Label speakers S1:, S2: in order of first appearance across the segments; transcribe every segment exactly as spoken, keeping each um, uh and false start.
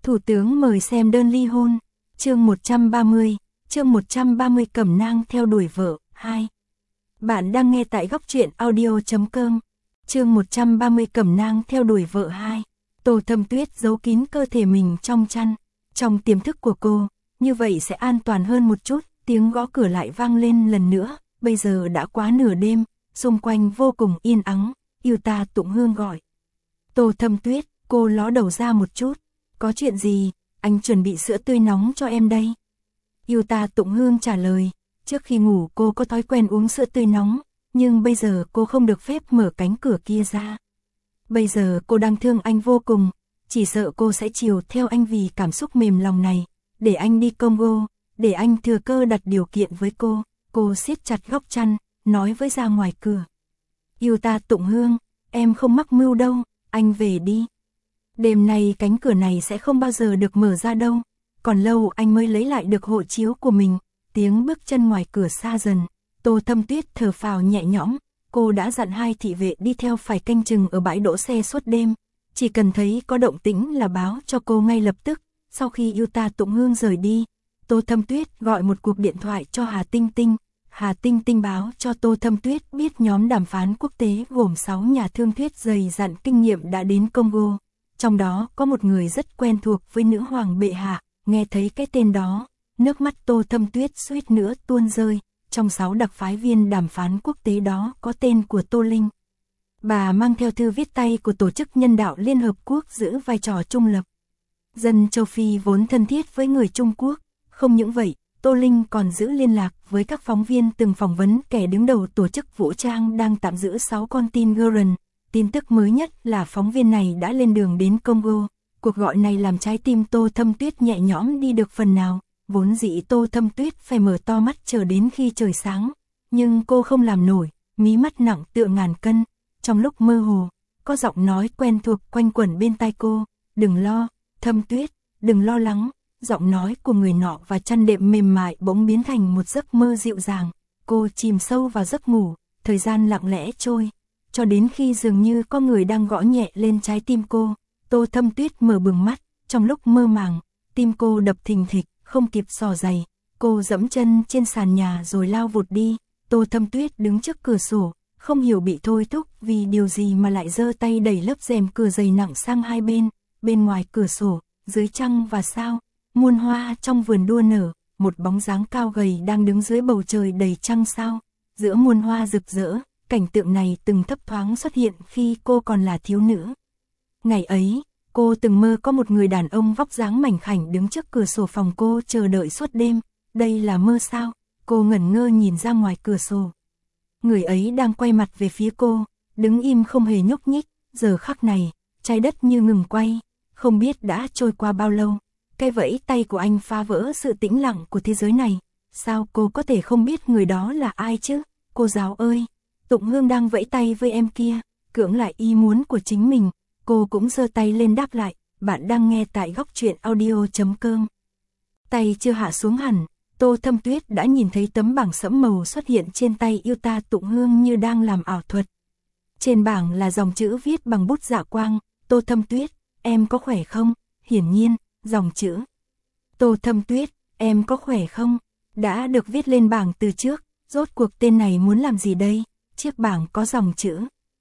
S1: Thủ tướng mời xem đơn ly hôn, chương một trăm ba mươi, chương một trăm ba mươi Cẩm nang theo đuổi vợ, hai. Bạn đang nghe tại góc truyện audio chấm com, chương một trăm ba mươi Cẩm nang theo đuổi vợ hai. Tô Thâm Tuyết giấu kín cơ thể mình trong chăn, trong tiềm thức của cô, như vậy sẽ an toàn hơn một chút. Tiếng gõ cửa lại vang lên lần nữa, bây giờ đã quá nửa đêm, xung quanh vô cùng yên ắng, Yêu Ta Tụng Hương gọi. Tô Thâm Tuyết, cô ló đầu ra một chút, có chuyện gì, anh chuẩn bị sữa tươi nóng cho em đây. Yêu Ta Tụng Hương trả lời, trước khi ngủ cô có thói quen uống sữa tươi nóng, nhưng bây giờ cô không được phép mở cánh cửa kia ra. Bây giờ cô đang thương anh vô cùng, chỉ sợ cô sẽ chiều theo anh vì cảm xúc mềm lòng này, để anh đi Congo, để anh thừa cơ đặt điều kiện với cô. Cô siết chặt góc chăn, nói với ra ngoài cửa. Yêu Ta Tụng Hương, em không mắc mưu đâu, anh về đi. Đêm nay cánh cửa này sẽ không bao giờ được mở ra đâu, còn lâu anh mới lấy lại được hộ chiếu của mình. Tiếng bước chân ngoài cửa xa dần, Tô Thâm Tuyết thở phào nhẹ nhõm, cô đã dặn hai thị vệ đi theo phải canh chừng ở bãi đỗ xe suốt đêm, chỉ cần thấy có động tĩnh là báo cho cô ngay lập tức. Sau khi Yêu Ta Tụng Hương rời đi, Tô Thâm Tuyết gọi một cuộc điện thoại cho Hà Tinh Tinh. Hà Tinh Tinh báo cho Tô Thâm Tuyết biết nhóm đàm phán quốc tế gồm sáu nhà thương thuyết dày dặn kinh nghiệm đã đến Congo. Trong đó có một người rất quen thuộc với nữ hoàng bệ hạ. Nghe thấy cái tên đó, nước mắt Tô Thâm Tuyết suýt nữa tuôn rơi. Trong sáu đặc phái viên đàm phán quốc tế đó có tên của Tô Linh. Bà mang theo thư viết tay của Tổ chức Nhân đạo Liên Hợp Quốc giữ vai trò trung lập. Dân châu Phi vốn thân thiết với người Trung Quốc. Không những vậy, Tô Linh còn giữ liên lạc với các phóng viên từng phỏng vấn kẻ đứng đầu tổ chức vũ trang đang tạm giữ sáu con tin Gueren. Tin tức mới nhất là phóng viên này đã lên đường đến Congo. Cuộc gọi này làm trái tim Tô Thâm Tuyết nhẹ nhõm đi được phần nào. Vốn dĩ Tô Thâm Tuyết phải mở to mắt chờ đến khi trời sáng, nhưng cô không làm nổi, mí mắt nặng tựa ngàn cân. Trong lúc mơ hồ, có giọng nói quen thuộc quanh quẩn bên tai cô. Đừng lo, Thâm Tuyết, đừng lo lắng. Giọng nói của người nọ và chăn đệm mềm mại bỗng biến thành một giấc mơ dịu dàng. Cô chìm sâu vào giấc ngủ, thời gian lặng lẽ trôi, cho đến khi dường như có người đang gõ nhẹ lên trái tim cô. Tô Thâm Tuyết mở bừng mắt, trong lúc mơ màng, tim cô đập thình thịch, không kịp xỏ giày. Cô dẫm chân trên sàn nhà rồi lao vụt đi. Tô Thâm Tuyết đứng trước cửa sổ, không hiểu bị thôi thúc vì điều gì mà lại giơ tay đẩy lớp rèm cửa dày nặng sang hai bên. Bên ngoài cửa sổ, dưới trăng và sao, muôn hoa trong vườn đua nở, một bóng dáng cao gầy đang đứng dưới bầu trời đầy trăng sao. Giữa muôn hoa rực rỡ, cảnh tượng này từng thấp thoáng xuất hiện khi cô còn là thiếu nữ. Ngày ấy, cô từng mơ có một người đàn ông vóc dáng mảnh khảnh đứng trước cửa sổ phòng cô chờ đợi suốt đêm. Đây là mơ sao? Cô ngẩn ngơ nhìn ra ngoài cửa sổ. Người ấy đang quay mặt về phía cô, đứng im không hề nhúc nhích. Giờ khắc này, trái đất như ngừng quay, không biết đã trôi qua bao lâu. Cái vẫy tay của anh phá vỡ sự tĩnh lặng của thế giới này. Sao cô có thể không biết người đó là ai chứ? Cô giáo ơi, Tụng Hương đang vẫy tay với em kia, cưỡng lại ý muốn của chính mình. Cô cũng giơ tay lên đáp lại. Bạn đang nghe tại góc truyện audio chấm com. Tay chưa hạ xuống hẳn, Tô Thâm Tuyết đã nhìn thấy tấm bảng sẫm màu xuất hiện trên tay Yêu Ta Tụng Hương như đang làm ảo thuật. Trên bảng là dòng chữ viết bằng bút dạ quang. Tô Thâm Tuyết, em có khỏe không? Hiển nhiên, dòng chữ Tô Thâm Tuyết, em có khỏe không? Đã được viết lên bảng từ trước. Rốt cuộc tên này muốn làm gì đây? Chiếc bảng có dòng chữ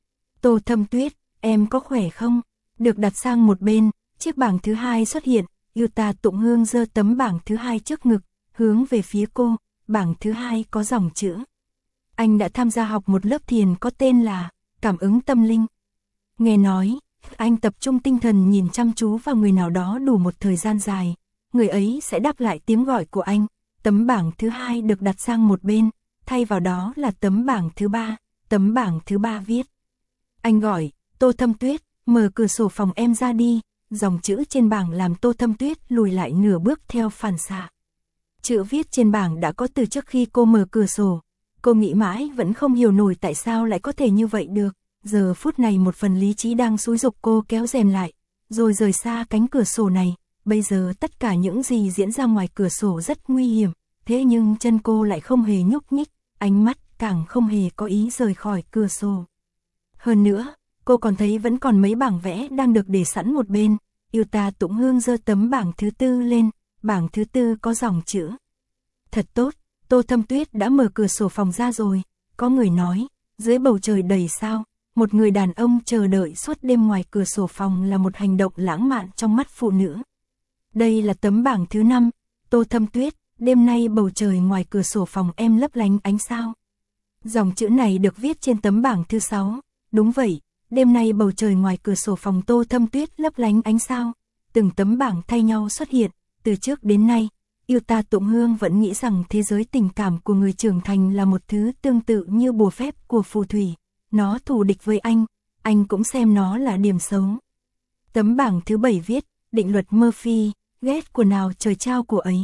S1: Tô Thâm Tuyết, em có khỏe không? Được đặt sang một bên, chiếc bảng thứ hai xuất hiện. Yêu Ta Tụng Hương giơ tấm bảng thứ hai trước ngực, hướng về phía cô. Bảng thứ hai có dòng chữ: anh đã tham gia học một lớp thiền có tên là Cảm ứng Tâm Linh. Nghe nói, anh tập trung tinh thần nhìn chăm chú vào người nào đó đủ một thời gian dài, người ấy sẽ đáp lại tiếng gọi của anh. Tấm bảng thứ hai được đặt sang một bên, thay vào đó là tấm bảng thứ ba. Tấm bảng thứ ba viết: anh gọi, Tô Thâm Tuyết, mở cửa sổ phòng em ra đi. Dòng chữ trên bảng làm Tô Thâm Tuyết lùi lại nửa bước theo phản xạ. Chữ viết trên bảng đã có từ trước khi cô mở cửa sổ. Cô nghĩ mãi vẫn không hiểu nổi tại sao lại có thể như vậy được. Giờ phút này một phần lý trí đang xúi giục cô kéo rèm lại, rồi rời xa cánh cửa sổ này. Bây giờ tất cả những gì diễn ra ngoài cửa sổ rất nguy hiểm, thế nhưng chân cô lại không hề nhúc nhích, ánh mắt càng không hề có ý rời khỏi cửa sổ. Hơn nữa, cô còn thấy vẫn còn mấy bảng vẽ đang được để sẵn một bên. Yêu Ta Tụng Hương giơ tấm bảng thứ tư lên, bảng thứ tư có dòng chữ. Thật tốt, Tô Thâm Tuyết đã mở cửa sổ phòng ra rồi, có người nói, dưới bầu trời đầy sao, một người đàn ông chờ đợi suốt đêm ngoài cửa sổ phòng là một hành động lãng mạn trong mắt phụ nữ. Đây là tấm bảng thứ năm, Tô Thâm Tuyết, đêm nay bầu trời ngoài cửa sổ phòng em lấp lánh ánh sao. Dòng chữ này được viết trên tấm bảng thứ sáu, đúng vậy, đêm nay bầu trời ngoài cửa sổ phòng Tô Thâm Tuyết lấp lánh ánh sao. Từng tấm bảng thay nhau xuất hiện, từ trước đến nay, Yêu Ta Tụng Hương vẫn nghĩ rằng thế giới tình cảm của người trưởng thành là một thứ tương tự như bùa phép của phù thủy. Nó thù địch với anh, anh cũng xem nó là điểm xấu. Tấm bảng thứ bảy viết, định luật Murphy, ghét của nào trời trao của ấy.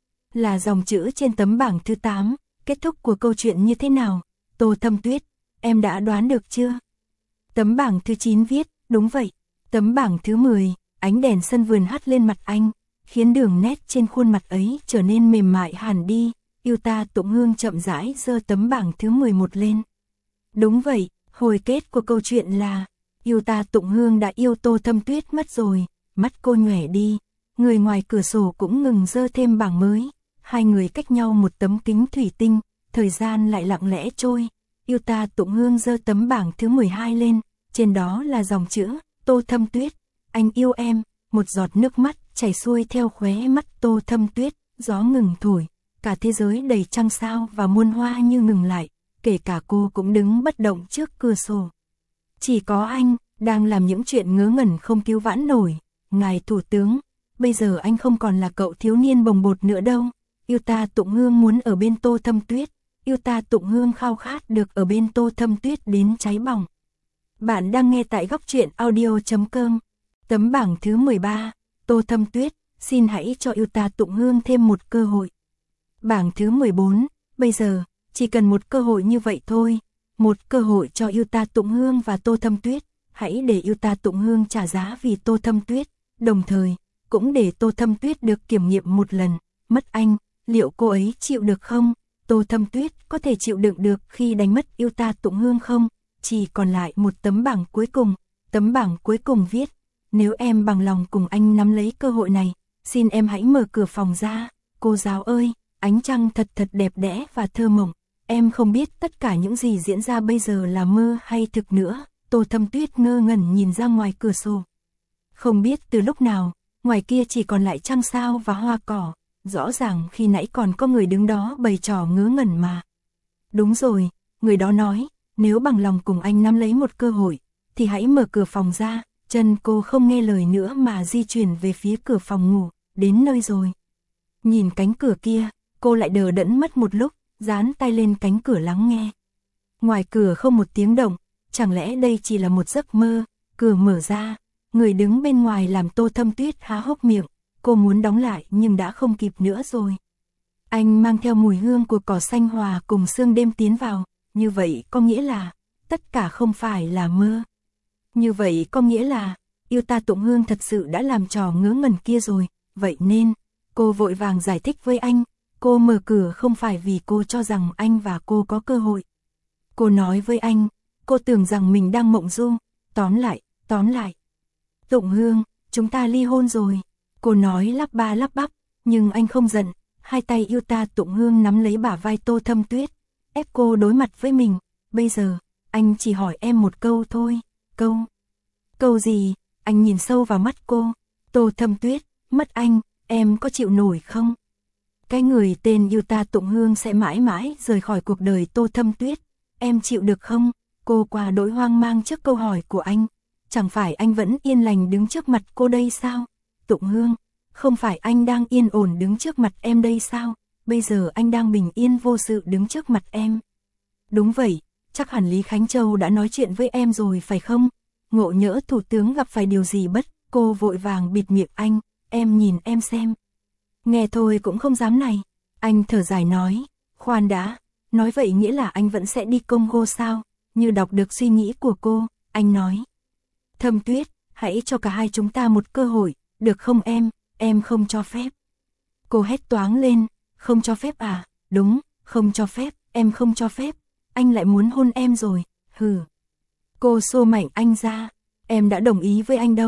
S1: Là dòng chữ trên tấm bảng thứ tám, kết thúc của câu chuyện như thế nào? Tô Thâm Tuyết, em đã đoán được chưa? Tấm bảng thứ chín viết, đúng vậy. Tấm bảng thứ mười, ánh đèn sân vườn hắt lên mặt anh, khiến đường nét trên khuôn mặt ấy trở nên mềm mại hẳn đi. Yêu Ta Tụng Hương chậm rãi giơ tấm bảng thứ mười một lên. Đúng vậy, hồi kết của câu chuyện là, Yêu Ta Tụng Hương đã yêu Tô Thâm Tuyết mất rồi, mắt cô nhòe đi, người ngoài cửa sổ cũng ngừng giơ thêm bảng mới, hai người cách nhau một tấm kính thủy tinh, thời gian lại lặng lẽ trôi. Yêu Ta Tụng Hương giơ tấm bảng thứ mười hai lên, trên đó là dòng chữ, Tô Thâm Tuyết, anh yêu em, một giọt nước mắt chảy xuôi theo khóe mắt Tô Thâm Tuyết, gió ngừng thổi, cả thế giới đầy trăng sao và muôn hoa như ngừng lại, kể cả cô cũng đứng bất động trước cửa sổ. Chỉ có anh, đang làm những chuyện ngớ ngẩn không cứu vãn nổi, ngài thủ tướng, bây giờ anh không còn là cậu thiếu niên bồng bột nữa đâu. Yêu Ta Tụng Hương muốn ở bên Tô Thâm Tuyết, Yêu Ta Tụng Hương khao khát được ở bên Tô Thâm Tuyết đến cháy bỏng. Bạn đang nghe tại góc truyện audio chấm com. Tấm bảng thứ mười ba, Tô Thâm Tuyết, xin hãy cho Yêu Ta Tụng Hương thêm một cơ hội. Bảng thứ mười bốn, bây giờ, chỉ cần một cơ hội như vậy thôi, một cơ hội cho Yêu Ta Tụng Hương và Tô Thâm Tuyết, hãy để Yêu Ta Tụng Hương trả giá vì Tô Thâm Tuyết, đồng thời, cũng để Tô Thâm Tuyết được kiểm nghiệm một lần, mất anh, liệu cô ấy chịu được không? Tô Thâm Tuyết có thể chịu đựng được khi đánh mất Yêu Ta Tụng Hương không? Chỉ còn lại một tấm bảng cuối cùng, tấm bảng cuối cùng viết, nếu em bằng lòng cùng anh nắm lấy cơ hội này, xin em hãy mở cửa phòng ra, cô giáo ơi, ánh trăng thật thật đẹp đẽ và thơ mộng, em không biết tất cả những gì diễn ra bây giờ là mơ hay thực nữa. Tô Thâm Tuyết ngơ ngẩn nhìn ra ngoài cửa sổ. Không biết từ lúc nào, ngoài kia chỉ còn lại trăng sao và hoa cỏ, rõ ràng khi nãy còn có người đứng đó bày trò ngớ ngẩn mà. Đúng rồi, người đó nói, nếu bằng lòng cùng anh nắm lấy một cơ hội, thì hãy mở cửa phòng ra. Chân cô không nghe lời nữa mà di chuyển về phía cửa phòng ngủ, đến nơi rồi. Nhìn cánh cửa kia, cô lại đờ đẫn mất một lúc, dán tay lên cánh cửa lắng nghe. Ngoài cửa không một tiếng động, chẳng lẽ đây chỉ là một giấc mơ? Cửa mở ra, người đứng bên ngoài làm Tô Thâm Tuyết há hốc miệng, cô muốn đóng lại nhưng đã không kịp nữa rồi. Anh mang theo mùi hương của cỏ xanh hòa cùng sương đêm tiến vào, như vậy có nghĩa là, tất cả không phải là mơ. Như vậy có nghĩa là, Yêu Ta Tụng Hương thật sự đã làm trò ngớ ngẩn kia rồi, vậy nên, cô vội vàng giải thích với anh, cô mở cửa không phải vì cô cho rằng anh và cô có cơ hội. Cô nói với anh, cô tưởng rằng mình đang mộng du, tóm lại, tóm lại. Tụng Hương, chúng ta ly hôn rồi, cô nói lắp ba lắp bắp, nhưng anh không giận, hai tay Yêu Ta Tụng Hương nắm lấy bả vai Tô Thâm Tuyết, ép cô đối mặt với mình, bây giờ, anh chỉ hỏi em một câu thôi. Câu? Câu gì? Anh nhìn sâu vào mắt cô. Tô Thâm Tuyết, mất anh, em có chịu nổi không? Cái người tên Yêu Ta Tụng Hương sẽ mãi mãi rời khỏi cuộc đời Tô Thâm Tuyết. Em chịu được không? Cô quá đỗi hoang mang trước câu hỏi của anh. Chẳng phải anh vẫn yên lành đứng trước mặt cô đây sao? Tụng Hương, không phải anh đang yên ổn đứng trước mặt em đây sao? Bây giờ anh đang bình yên vô sự đứng trước mặt em. Đúng vậy, chắc hẳn Lý Khánh Châu đã nói chuyện với em rồi phải không? Ngộ nhỡ thủ tướng gặp phải điều gì bất, cô vội vàng bịt miệng anh, em nhìn em xem. Nghe thôi cũng không dám này. Anh thở dài nói, khoan đã, nói vậy nghĩa là anh vẫn sẽ đi Congo sao? Như đọc được suy nghĩ của cô, anh nói. Thâm Tuyết, hãy cho cả hai chúng ta một cơ hội, được không em, em không cho phép. Cô hét toáng lên, không cho phép à, đúng, không cho phép, em không cho phép, anh lại muốn hôn em rồi, hừ. Cô xô mạnh anh ra, em đã đồng ý với anh đâu,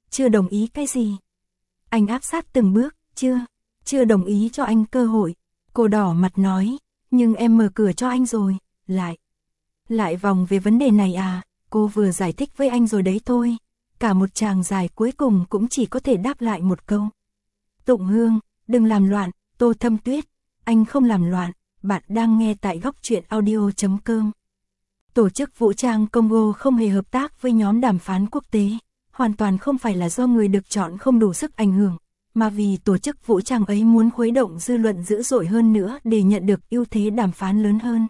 S1: chưa đồng ý cái gì? Anh áp sát từng bước, chưa, chưa đồng ý cho anh cơ hội. Cô đỏ mặt nói, nhưng em mở cửa cho anh rồi, lại. Lại vòng về vấn đề này à, cô vừa giải thích với anh rồi đấy thôi. Cả một tràng dài cuối cùng cũng chỉ có thể đáp lại một câu. Tụng Hương, đừng làm loạn, Tô Thâm Tuyết, anh không làm loạn, bạn đang nghe tại góc truyện audio chấm com. Tổ chức vũ trang Congo không hề hợp tác với nhóm đàm phán quốc tế, hoàn toàn không phải là do người được chọn không đủ sức ảnh hưởng, mà vì tổ chức vũ trang ấy muốn khuấy động dư luận dữ dội hơn nữa để nhận được ưu thế đàm phán lớn hơn.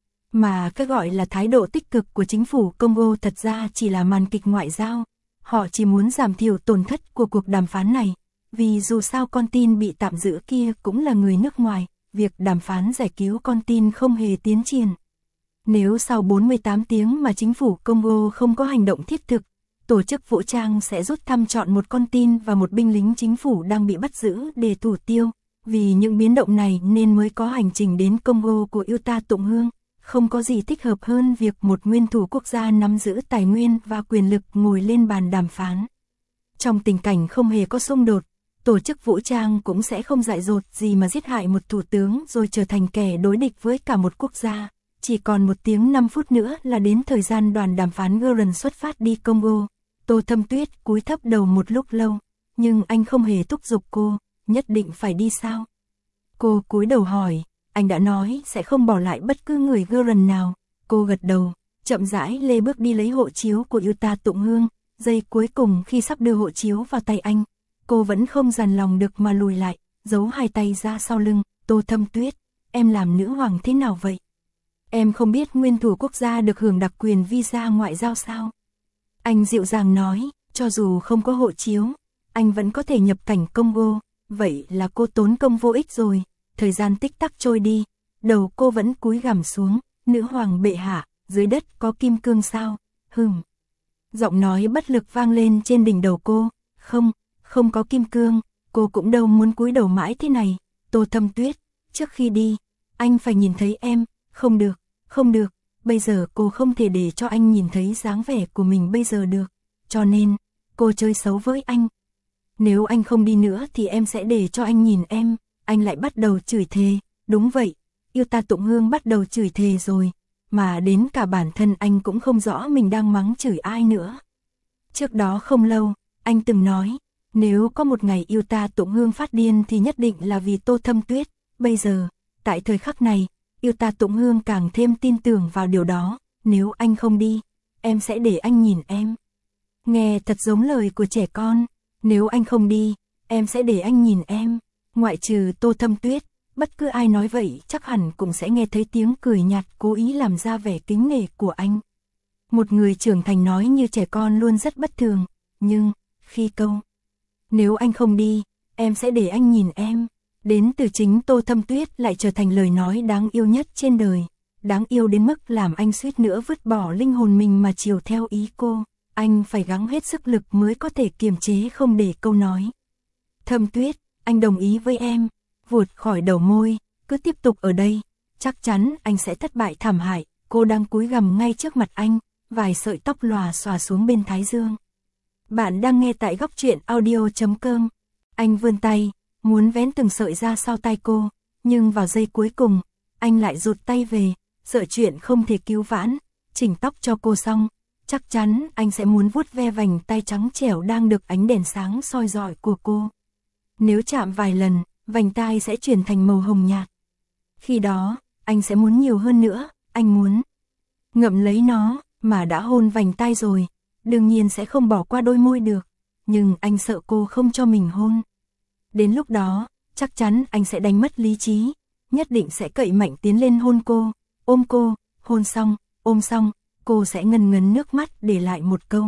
S1: Mà cái gọi là thái độ tích cực của chính phủ Congo thật ra chỉ là màn kịch ngoại giao, họ chỉ muốn giảm thiểu tổn thất của cuộc đàm phán này, vì dù sao con tin bị tạm giữ kia cũng là người nước ngoài, việc đàm phán giải cứu con tin không hề tiến triển. Nếu sau bốn mươi tám tiếng mà chính phủ Congo không có hành động thiết thực, tổ chức vũ trang sẽ rút thăm chọn một con tin và một binh lính chính phủ đang bị bắt giữ để thủ tiêu. Vì những biến động này nên mới có hành trình đến Congo của Utah Tụng Hương, không có gì thích hợp hơn việc một nguyên thủ quốc gia nắm giữ tài nguyên và quyền lực ngồi lên bàn đàm phán. Trong tình cảnh không hề có xung đột, tổ chức vũ trang cũng sẽ không dại dột gì mà giết hại một thủ tướng rồi trở thành kẻ đối địch với cả một quốc gia. Chỉ còn một tiếng năm phút nữa là đến thời gian đoàn đàm phán Guren xuất phát đi Congo. Tô Thâm Tuyết cúi thấp đầu một lúc lâu, nhưng anh không hề thúc giục cô, nhất định phải đi sao? Cô cúi đầu hỏi, anh đã nói sẽ không bỏ lại bất cứ người Guren nào. Cô gật đầu, chậm rãi lê bước đi lấy hộ chiếu của Utah Tụng Hương. Giây cuối cùng khi sắp đưa hộ chiếu vào tay anh, cô vẫn không dằn lòng được mà lùi lại, giấu hai tay ra sau lưng. Tô Thâm Tuyết, em làm nữ hoàng thế nào vậy? Em không biết nguyên thủ quốc gia được hưởng đặc quyền visa ngoại giao sao? Anh dịu dàng nói, cho dù không có hộ chiếu, anh vẫn có thể nhập cảnh Congo, vậy là cô tốn công vô ích rồi. Thời gian tích tắc trôi đi, đầu cô vẫn cúi gằm xuống, nữ hoàng bệ hạ, dưới đất có kim cương sao? Hừm. Giọng nói bất lực vang lên trên đỉnh đầu cô, không, không có kim cương, cô cũng đâu muốn cúi đầu mãi thế này. Tô Thâm Tuyết, trước khi đi, anh phải nhìn thấy em, không được, không được, bây giờ cô không thể để cho anh nhìn thấy dáng vẻ của mình bây giờ được, cho nên, cô chơi xấu với anh. Nếu anh không đi nữa thì em sẽ để cho anh nhìn em. Anh lại bắt đầu chửi thề, đúng vậy, Utah Tụng Hương bắt đầu chửi thề rồi, mà đến cả bản thân anh cũng không rõ mình đang mắng chửi ai nữa. Trước đó không lâu, anh từng nói, nếu có một ngày Utah Tụng Hương phát điên thì nhất định là vì Tô Thâm Tuyết. Bây giờ, tại thời khắc này, Utah Tụng Hương càng thêm tin tưởng vào điều đó, nếu anh không đi, em sẽ để anh nhìn em. Nghe thật giống lời của trẻ con, nếu anh không đi, em sẽ để anh nhìn em. Ngoại trừ Tô Thâm Tuyết, bất cứ ai nói vậy chắc hẳn cũng sẽ nghe thấy tiếng cười nhạt cố ý làm ra vẻ kính nể của anh. Một người trưởng thành nói như trẻ con luôn rất bất thường, nhưng, khi câu, nếu anh không đi, em sẽ để anh nhìn em, đến từ chính Tô Thâm Tuyết lại trở thành lời nói đáng yêu nhất trên đời. Đáng yêu đến mức làm anh suýt nữa vứt bỏ linh hồn mình mà chiều theo ý cô. Anh phải gắng hết sức lực mới có thể kiềm chế không để câu nói. Thâm Tuyết, anh đồng ý với em, vụt khỏi đầu môi, cứ tiếp tục ở đây, chắc chắn anh sẽ thất bại thảm hại. Cô đang cúi gằm ngay trước mặt anh, vài sợi tóc lòa xòa xuống bên thái dương. Bạn đang nghe tại góc truyện audio chấm com. Anh vươn tay, muốn vén từng sợi ra sau tai cô, nhưng vào giây cuối cùng, anh lại rụt tay về, sợ chuyện không thể cứu vãn, chỉnh tóc cho cô xong. Chắc chắn anh sẽ muốn vuốt ve vành tay trắng trẻo đang được ánh đèn sáng soi rọi của cô. Nếu chạm vài lần, vành tai sẽ chuyển thành màu hồng nhạt. Khi đó, anh sẽ muốn nhiều hơn nữa, anh muốn ngậm lấy nó, mà đã hôn vành tai rồi, đương nhiên sẽ không bỏ qua đôi môi được, nhưng anh sợ cô không cho mình hôn. Đến lúc đó, chắc chắn anh sẽ đánh mất lý trí, nhất định sẽ cậy mạnh tiến lên hôn cô, ôm cô, hôn xong, ôm xong, cô sẽ ngần ngấn nước mắt để lại một câu.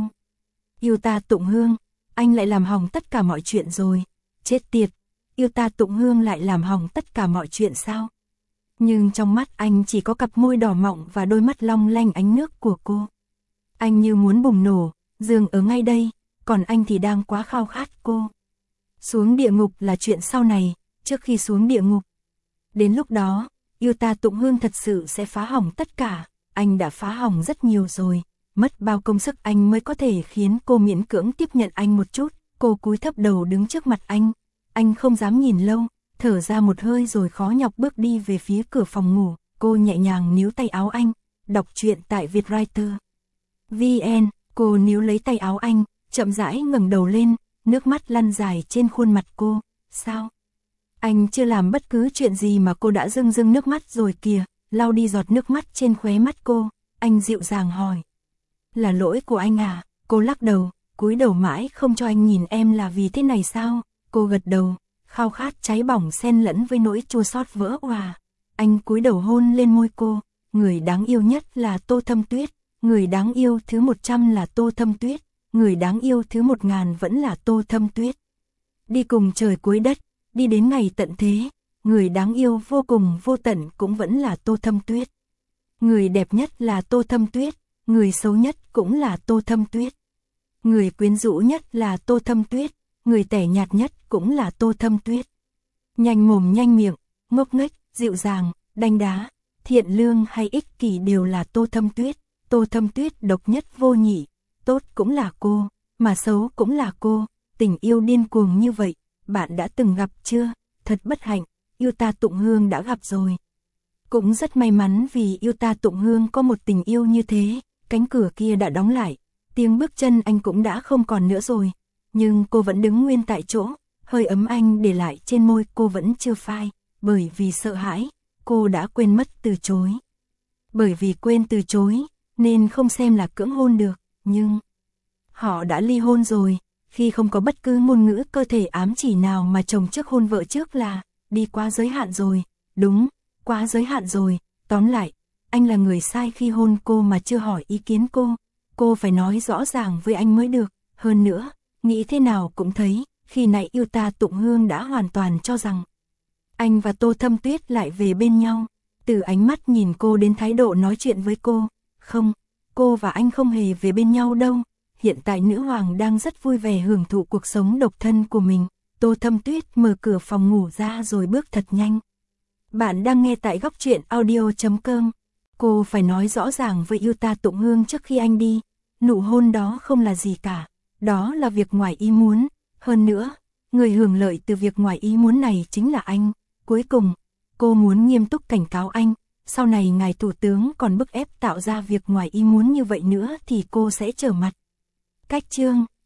S1: Utah Tụng Hương, anh lại làm hỏng tất cả mọi chuyện rồi, chết tiệt, Utah Tụng Hương lại làm hỏng tất cả mọi chuyện sao? Nhưng trong mắt anh chỉ có cặp môi đỏ mọng và đôi mắt long lanh ánh nước của cô. Anh như muốn bùng nổ, giường ở ngay đây, còn anh thì đang quá khao khát cô. Xuống địa ngục là chuyện sau này, trước khi xuống địa ngục. Đến lúc đó, Utah Tụng Hương thật sự sẽ phá hỏng tất cả, anh đã phá hỏng rất nhiều rồi, mất bao công sức anh mới có thể khiến cô miễn cưỡng tiếp nhận anh một chút, Cô cúi thấp đầu đứng trước mặt anh. Anh không dám nhìn lâu, thở ra một hơi rồi khó nhọc bước đi về phía cửa phòng ngủ. Cô nhẹ nhàng níu tay áo anh, đọc truyện tại Vietwriter chấm vn. Cô níu lấy tay áo anh, chậm rãi ngẩng đầu lên, nước mắt lăn dài trên khuôn mặt cô. Sao? Anh chưa làm bất cứ chuyện gì mà cô đã rưng rưng nước mắt rồi kìa. Lau đi giọt nước mắt trên khóe mắt cô, anh dịu dàng hỏi. Là lỗi của anh à? Cô lắc đầu, cúi đầu mãi không cho anh nhìn em là vì thế này sao? Cô gật đầu, khao khát cháy bỏng xen lẫn với nỗi chua xót vỡ òa. Anh cúi đầu hôn lên môi cô. Người đáng yêu nhất là Tô Thâm Tuyết, người đáng yêu thứ một trăm là Tô Thâm Tuyết, người đáng yêu thứ một ngàn vẫn là Tô Thâm Tuyết. Đi cùng trời cuối đất, đi đến ngày tận thế, người đáng yêu vô cùng vô tận cũng vẫn là Tô Thâm Tuyết. Người đẹp nhất là Tô Thâm Tuyết, người xấu nhất cũng là Tô Thâm Tuyết. Người quyến rũ nhất là Tô Thâm Tuyết, người tẻ nhạt nhất cũng là Tô Thâm Tuyết. Nhanh mồm nhanh miệng, ngốc nghếch, dịu dàng, đanh đá, thiện lương hay ích kỷ đều là Tô Thâm Tuyết. Tô Thâm Tuyết độc nhất vô nhị, tốt cũng là cô, mà xấu cũng là cô. Tình yêu điên cuồng như vậy, bạn đã từng gặp chưa? Thật bất hạnh, Yêu Ta Tụng Hương đã gặp rồi. Cũng rất may mắn vì Yêu Ta Tụng Hương có một tình yêu như thế. Cánh cửa kia đã đóng lại, tiếng bước chân anh cũng đã không còn nữa rồi. Nhưng cô vẫn đứng nguyên tại chỗ, hơi ấm anh để lại trên môi cô vẫn chưa phai. Bởi vì sợ hãi, cô đã quên mất từ chối. Bởi vì quên từ chối, nên không xem là cưỡng hôn được. Nhưng họ đã ly hôn rồi. Khi không có bất cứ ngôn ngữ cơ thể ám chỉ nào mà chồng trước hôn vợ trước là đi quá giới hạn rồi. Đúng, quá giới hạn rồi. Tóm lại, anh là người sai khi hôn cô mà chưa hỏi ý kiến cô. Cô phải nói rõ ràng với anh mới được. Hơn nữa, nghĩ thế nào cũng thấy, khi nãy Yêu Ta Tụng Hương đã hoàn toàn cho rằng anh và Tô Thâm Tuyết lại về bên nhau. Từ ánh mắt nhìn cô đến thái độ nói chuyện với cô. Không, cô và anh không hề về bên nhau đâu. Hiện tại nữ hoàng đang rất vui vẻ hưởng thụ cuộc sống độc thân của mình. Tô Thâm Tuyết mở cửa phòng ngủ ra rồi bước thật nhanh. Bạn đang nghe tại góc truyện audio chấm com. Cô phải nói rõ ràng với Yêu Ta Tụng Hương trước khi anh đi. Nụ hôn đó không là gì cả. Đó là việc ngoài ý muốn. Hơn nữa, người hưởng lợi từ việc ngoài ý muốn này chính là anh. Cuối cùng, cô muốn nghiêm túc cảnh cáo anh. Sau này ngài thủ tướng còn bức ép tạo ra việc ngoài ý muốn như vậy nữa thì cô sẽ trở mặt. Cách chương